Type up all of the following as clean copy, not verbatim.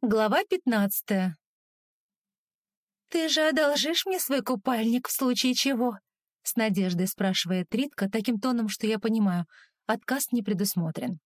Глава 15. «Ты же одолжишь мне свой купальник в случае чего?» — с надеждой спрашивает Ритка таким тоном, что я понимаю, отказ не предусмотрен.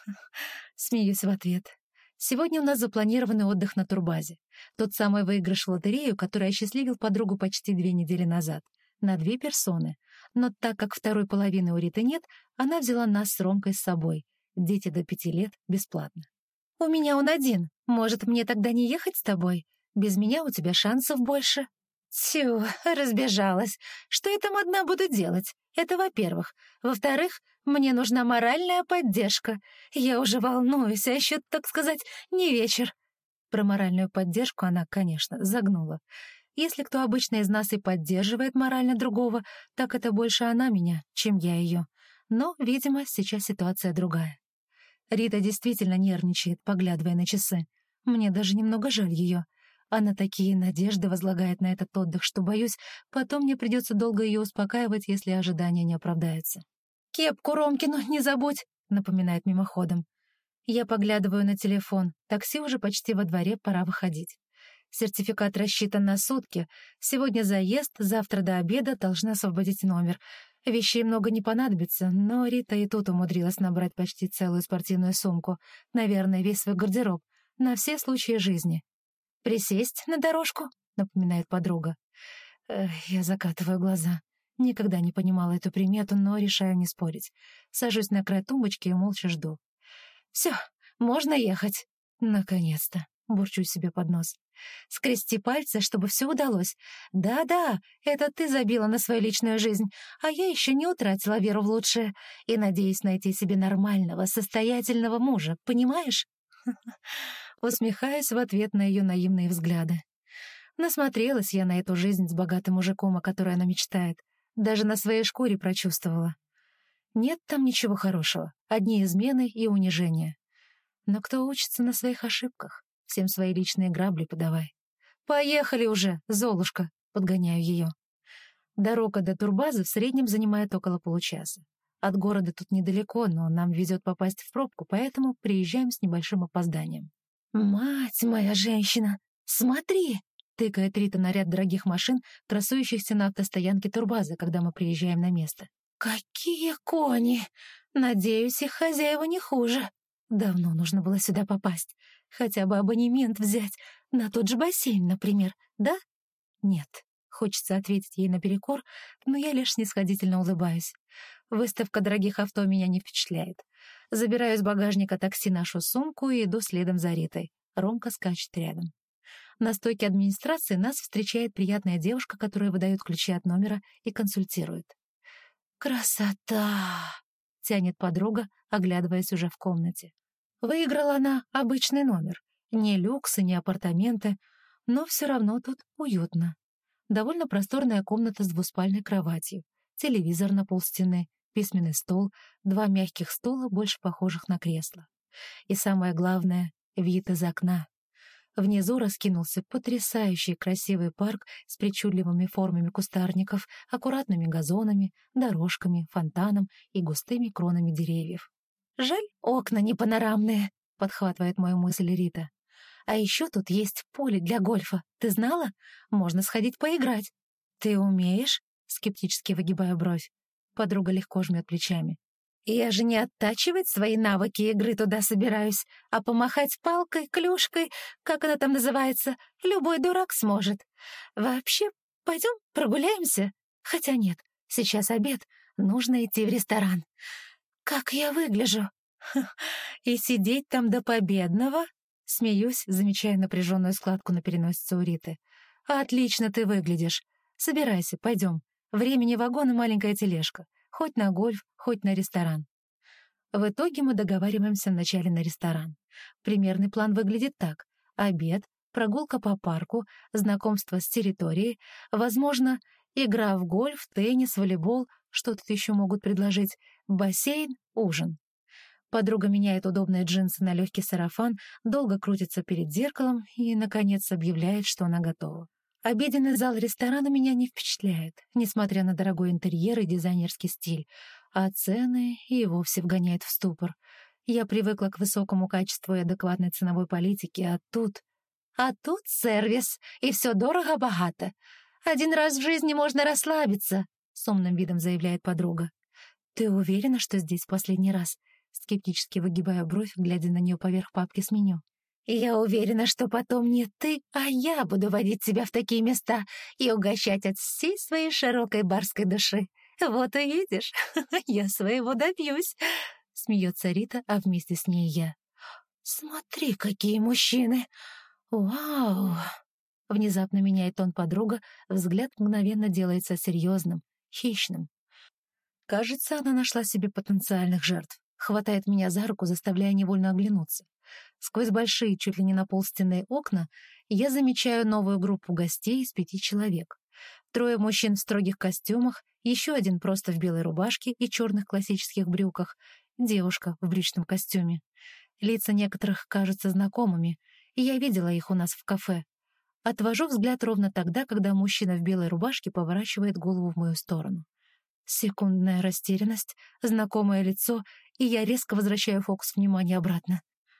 Смеюсь в ответ. Сегодня у нас запланированный отдых на турбазе. Тот самый выигрыш в лотерею, который осчастливил подругу почти 2 недели назад. На 2 персоны. Но так как второй половины у Риты нет, она взяла нас с Ромкой с собой. Дети до 5 лет бесплатно. «У меня он один. Может, мне тогда не ехать с тобой? Без меня у тебя шансов больше». Тю, разбежалась. Что я там одна буду делать? Это во-первых. Во-вторых, мне нужна моральная поддержка. Я уже волнуюсь, а еще, так сказать, не вечер. Про моральную поддержку она, конечно, загнула. Если кто обычно из нас и поддерживает морально другого, так это больше она меня, чем я ее. Но, видимо, сейчас ситуация другая. Рита действительно нервничает, поглядывая на часы. Мне даже немного жаль ее. Она такие надежды возлагает на этот отдых, что, боюсь, потом мне придется долго ее успокаивать, если ожидания не оправдаются. «Кепку Ромкину не забудь», — напоминает мимоходом. Я поглядываю на телефон. Такси уже почти во дворе, пора выходить. Сертификат рассчитан на сутки. Сегодня заезд, завтра до обеда должна освободить номер. Вещей много не понадобится, но Рита и тут умудрилась набрать почти целую спортивную сумку. Наверное, весь свой гардероб. На все случаи жизни. «Присесть на дорожку?» — напоминает подруга. Я закатываю глаза. Никогда не понимала эту примету, но решаю не спорить. Сажусь на край тумбочки и молча жду. «Все, можно ехать». «Наконец-то», — бурчу себе под нос. «Скрести пальцы, чтобы все удалось. Да-да, это ты забила на свою личную жизнь, а я еще не утратила веру в лучшее и надеюсь найти себе нормального, состоятельного мужа, понимаешь?» Усмехаюсь в ответ на ее наивные взгляды. Насмотрелась я на эту жизнь с богатым мужиком, о которой она мечтает. Даже на своей шкуре прочувствовала. Нет там ничего хорошего, одни измены и унижения. Но кто учится на своих ошибках? Всем свои личные грабли подавай. «Поехали уже, Золушка!» — подгоняю ее. Дорога до турбазы в среднем занимает около получаса. От города тут недалеко, но нам везет попасть в пробку, поэтому приезжаем с небольшим опозданием. «Мать моя женщина! Смотри!» — тыкает Рита на ряд дорогих машин, красующихся на автостоянке турбазы, когда мы приезжаем на место. «Какие кони! Надеюсь, их хозяева не хуже. Давно нужно было сюда попасть. Хотя бы абонемент взять. На тот же бассейн, например. Да? Нет. Хочется ответить ей наперекор, но я лишь снисходительно улыбаюсь. Выставка дорогих авто меня не впечатляет. Забираю из багажника такси нашу сумку и иду следом за Ритой. Ромка скачет рядом. На стойке администрации нас встречает приятная девушка, которая выдает ключи от номера и консультирует. «Красота!» — тянет подруга, оглядываясь уже в комнате. Выиграла она обычный номер. Не люкс и не апартаменты, но все равно тут уютно. Довольно просторная комната с двуспальной кроватью, телевизор на полстены, письменный стол, 2 мягких стула, больше похожих на кресла. И самое главное — вид из окна. Внизу раскинулся потрясающий красивый парк с причудливыми формами кустарников, аккуратными газонами, дорожками, фонтаном и густыми кронами деревьев. «Жаль, окна не панорамные», — подхватывает мою мысль Рита. «А еще тут есть поле для гольфа. Ты знала? Можно сходить поиграть». «Ты умеешь?» — скептически выгибаю бровь. Подруга легко жмет плечами. «Я же не оттачивать свои навыки игры туда собираюсь, а помахать палкой, клюшкой, как она там называется, любой дурак сможет. Вообще, пойдем прогуляемся? Хотя нет, сейчас обед, нужно идти в ресторан. Как я выгляжу? И сидеть там до победного?» Смеюсь, замечая напряженную складку на переносице у Риты. «Отлично ты выглядишь. Собирайся, пойдем. Времени вагон и маленькая тележка. Хоть на гольф, хоть на ресторан». В итоге мы договариваемся вначале на ресторан. Примерный план выглядит так. Обед, прогулка по парку, знакомство с территорией, возможно, игра в гольф, теннис, волейбол, что тут еще могут предложить, бассейн, ужин. Подруга меняет удобные джинсы на легкий сарафан, долго крутится перед зеркалом и, наконец, объявляет, что она готова. Обеденный зал ресторана меня не впечатляет, несмотря на дорогой интерьер и дизайнерский стиль, а цены и вовсе вгоняет в ступор. Я привыкла к высокому качеству и адекватной ценовой политике, а тут А тут сервис, и все дорого-богато. Один раз в жизни можно расслабиться, с умным видом заявляет подруга. Ты уверена, что здесь последний раз? Скептически выгибаю бровь, глядя на нее поверх папки с меню. Я уверена, что потом не ты, а я буду водить тебя в такие места и угощать от всей своей широкой барской души. Вот увидишь, я своего добьюсь. Смеется Рита, а вместе с ней я. Смотри, какие мужчины! Вау! Внезапно меняет тон подруга, взгляд мгновенно делается серьезным, хищным. Кажется, она нашла себе потенциальных жертв. Хватает меня за руку, заставляя невольно оглянуться. Сквозь большие, чуть ли не наполстенные окна, я замечаю новую группу гостей из 5 человек. 3 мужчин в строгих костюмах, еще один просто в белой рубашке и черных классических брюках, девушка в брючном костюме. Лица некоторых кажутся знакомыми, и я видела их у нас в кафе. Отвожу взгляд ровно тогда, когда мужчина в белой рубашке поворачивает голову в мою сторону. Секундная растерянность, знакомое лицо, и я резко возвращаю фокус внимания обратно.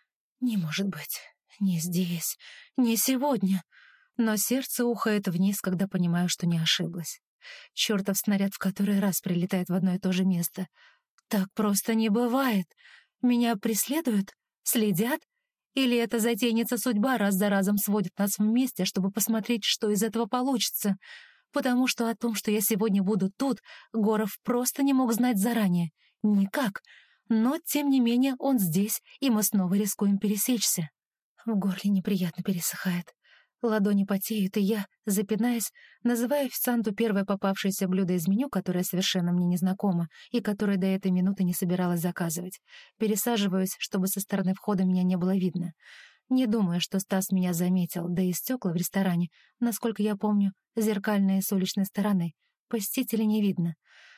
Не может быть. Не здесь. Не сегодня. Но сердце ухает вниз, когда понимаю, что не ошиблась. Чёртов снаряд в который раз прилетает в одно и то же место. Так просто не бывает. Меня преследуют? Следят? Или эта затейница судьба раз за разом сводит нас вместе, чтобы посмотреть, что из этого получится? Потому что о том, что я сегодня буду тут, Горов просто не мог знать заранее. Никак. Но, тем не менее, он здесь, и мы снова рискуем пересечься. В горле неприятно пересыхает. Ладони потеют, и я, запинаясь, называю официанту первое попавшееся блюдо из меню, которое совершенно мне незнакомо и которое до этой минуты не собиралась заказывать. Пересаживаюсь, чтобы со стороны входа меня не было видно. Не думаю, что Стас меня заметил, да и стекла в ресторане, насколько я помню, зеркальные с уличной стороны. Посетителей не видно.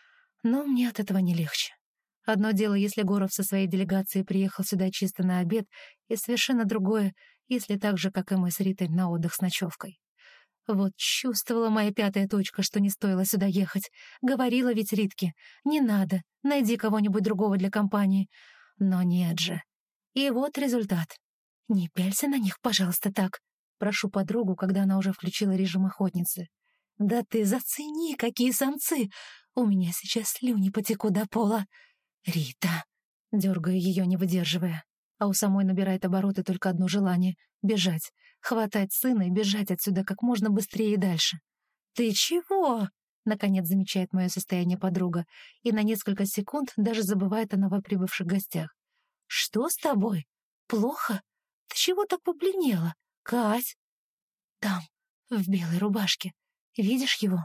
Но мне от этого не легче. Одно дело, если Горов со своей делегацией приехал сюда чисто на обед, и совершенно другое, если так же, как и мы с Ритой, на отдых с ночевкой. Вот чувствовала моя 5-я точка, что не стоило сюда ехать. Говорила ведь Ритке: не надо, найди кого-нибудь другого для компании. Но нет же. И вот результат. Не пялься на них, пожалуйста, так. Прошу подругу, когда она уже включила режим охотницы. Да ты зацени, какие самцы! У меня сейчас слюни потекут до пола. Рита. Дергаю ее, не выдерживая. А у самой набирает обороты только одно желание — бежать. Хватать сына и бежать отсюда как можно быстрее и дальше. «Ты чего?» — наконец замечает мое состояние подруга, и на несколько секунд даже забывает о новоприбывших гостях. «Что с тобой? Плохо? Ты чего так побледнела? Кать?» «Там, в белой рубашке. Видишь его?»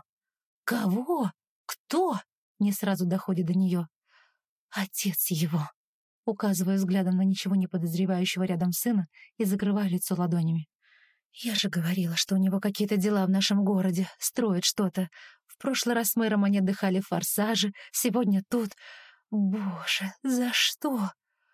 «Кого? Кто?» — не сразу доходит до нее. «Отец его». Указываю взглядом на ничего не подозревающего рядом сына и закрываю лицо ладонями. «Я же говорила, что у него какие-то дела в нашем городе, строит что-то. В прошлый раз с мэром они отдыхали в «Форсаже», сегодня тут. Боже, за что?»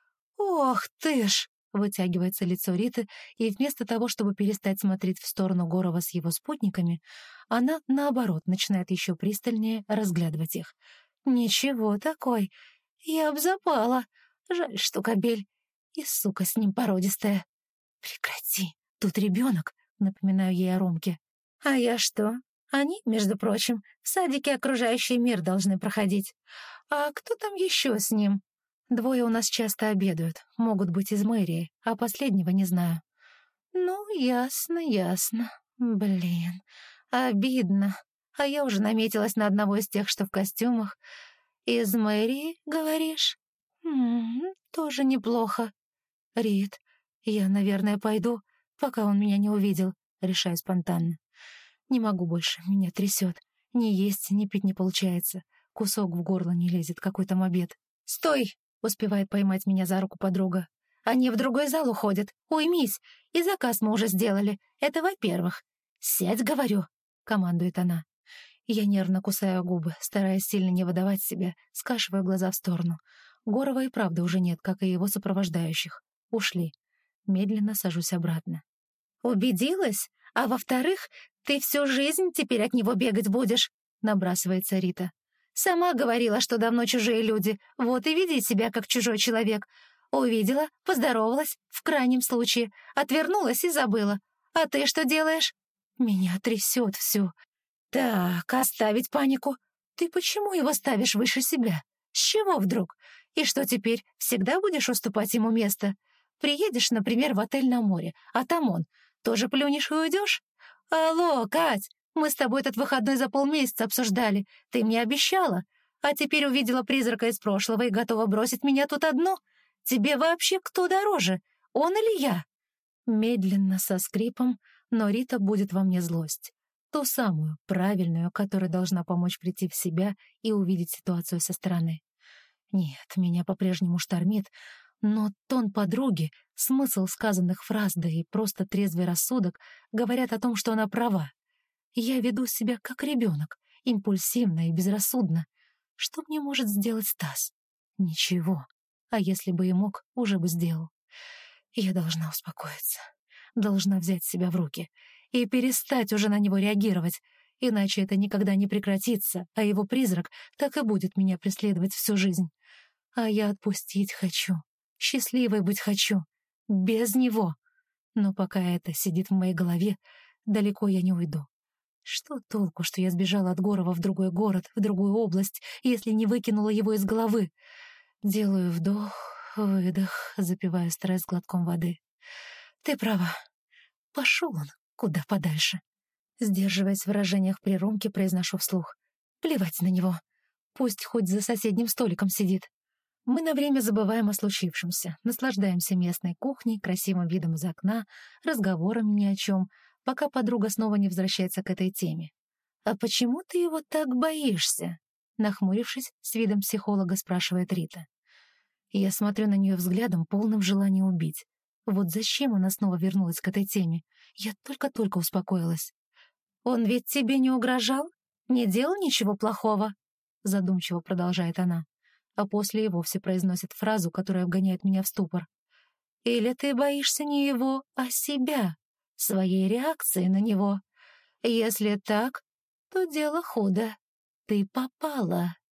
«Ох ты ж!» — вытягивается лицо Риты, и вместо того, чтобы перестать смотреть в сторону Горова с его спутниками, она, наоборот, начинает еще пристальнее разглядывать их. «Ничего такой. Я б запала. Жаль, что кобель. И сука с ним породистая. Прекрати, тут ребенок», — напоминаю ей о Ромке. «А я что? Они, между прочим, в садике окружающий мир должны проходить. А кто там еще с ним? 2 у нас часто обедают, могут быть из мэрии, а последнего не знаю». «Ну, ясно, ясно. Блин, обидно. А я уже наметилась на одного из тех, что в костюмах. Из мэрии, говоришь? Тоже неплохо. Рит, я, наверное, пойду, пока он меня не увидел», — решаю спонтанно. Не могу больше, меня трясет. Ни есть, ни пить не получается. Кусок в горло не лезет, какой там обед. «Стой!» — успевает поймать меня за руку подруга. «Они в другой зал уходят. Уймись. И заказ мы уже сделали. Это во-первых. Сядь, говорю», — командует она. Я нервно кусаю губы, стараясь сильно не выдавать себя, скашиваю глаза в сторону. Горова и правда уже нет, как и его сопровождающих. Ушли. Медленно сажусь обратно. «Убедилась? А во-вторых, ты всю жизнь теперь от него бегать будешь», — набрасывается Рита. «Сама говорила, что давно чужие люди, вот и веди себя как чужой человек. Увидела, поздоровалась, в крайнем случае, отвернулась и забыла. А ты что делаешь? Меня трясет всю. Так, оставить панику. Ты почему его ставишь выше себя? С чего вдруг? И что теперь, всегда будешь уступать ему место? Приедешь, например, в отель на море, а там он. Тоже плюнешь и уйдешь? Алло, Кать, мы с тобой этот выходной за полмесяца обсуждали. Ты мне обещала. А теперь увидела призрака из прошлого и готова бросить меня тут одну? Тебе вообще кто дороже, он или я?» Медленно, со скрипом, но Рита будет во мне злость. Ту самую, правильную, которая должна помочь прийти в себя и увидеть ситуацию со стороны. Нет, меня по-прежнему штормит, но тон подруги, смысл сказанных фраз, да и просто трезвый рассудок говорят о том, что она права. Я веду себя как ребенок, импульсивно и безрассудно. Что мне может сделать Стас? Ничего. А если бы и мог, уже бы сделал. Я должна успокоиться. Должна взять себя в руки и перестать уже на него реагировать, иначе это никогда не прекратится, а его призрак так и будет меня преследовать всю жизнь. А я отпустить хочу, счастливой быть хочу, без него. Но пока это сидит в моей голове, далеко я не уйду. Что толку, что я сбежала от Горова в другой город, в другую область, если не выкинула его из головы? Делаю вдох, выдох, запивая стресс глотком воды. Ты права. Пошел он куда подальше. Сдерживаясь в выражениях при Ромке, произношу вслух. Плевать на него. Пусть хоть за соседним столиком сидит. Мы на время забываем о случившемся, наслаждаемся местной кухней, красивым видом из окна, разговорами ни о чем, пока подруга снова не возвращается к этой теме. «А почему ты его так боишься?» Нахмурившись, с видом психолога спрашивает Рита. Я смотрю на нее взглядом, полным желания убить. Вот зачем она снова вернулась к этой теме? Я только-только успокоилась. «Он ведь тебе не угрожал? Не делал ничего плохого?» Задумчиво продолжает она, а после и вовсе произносит фразу, которая вгоняет меня в ступор. «Или ты боишься не его, а себя, своей реакции на него? Если так, то дело худо. Ты попала».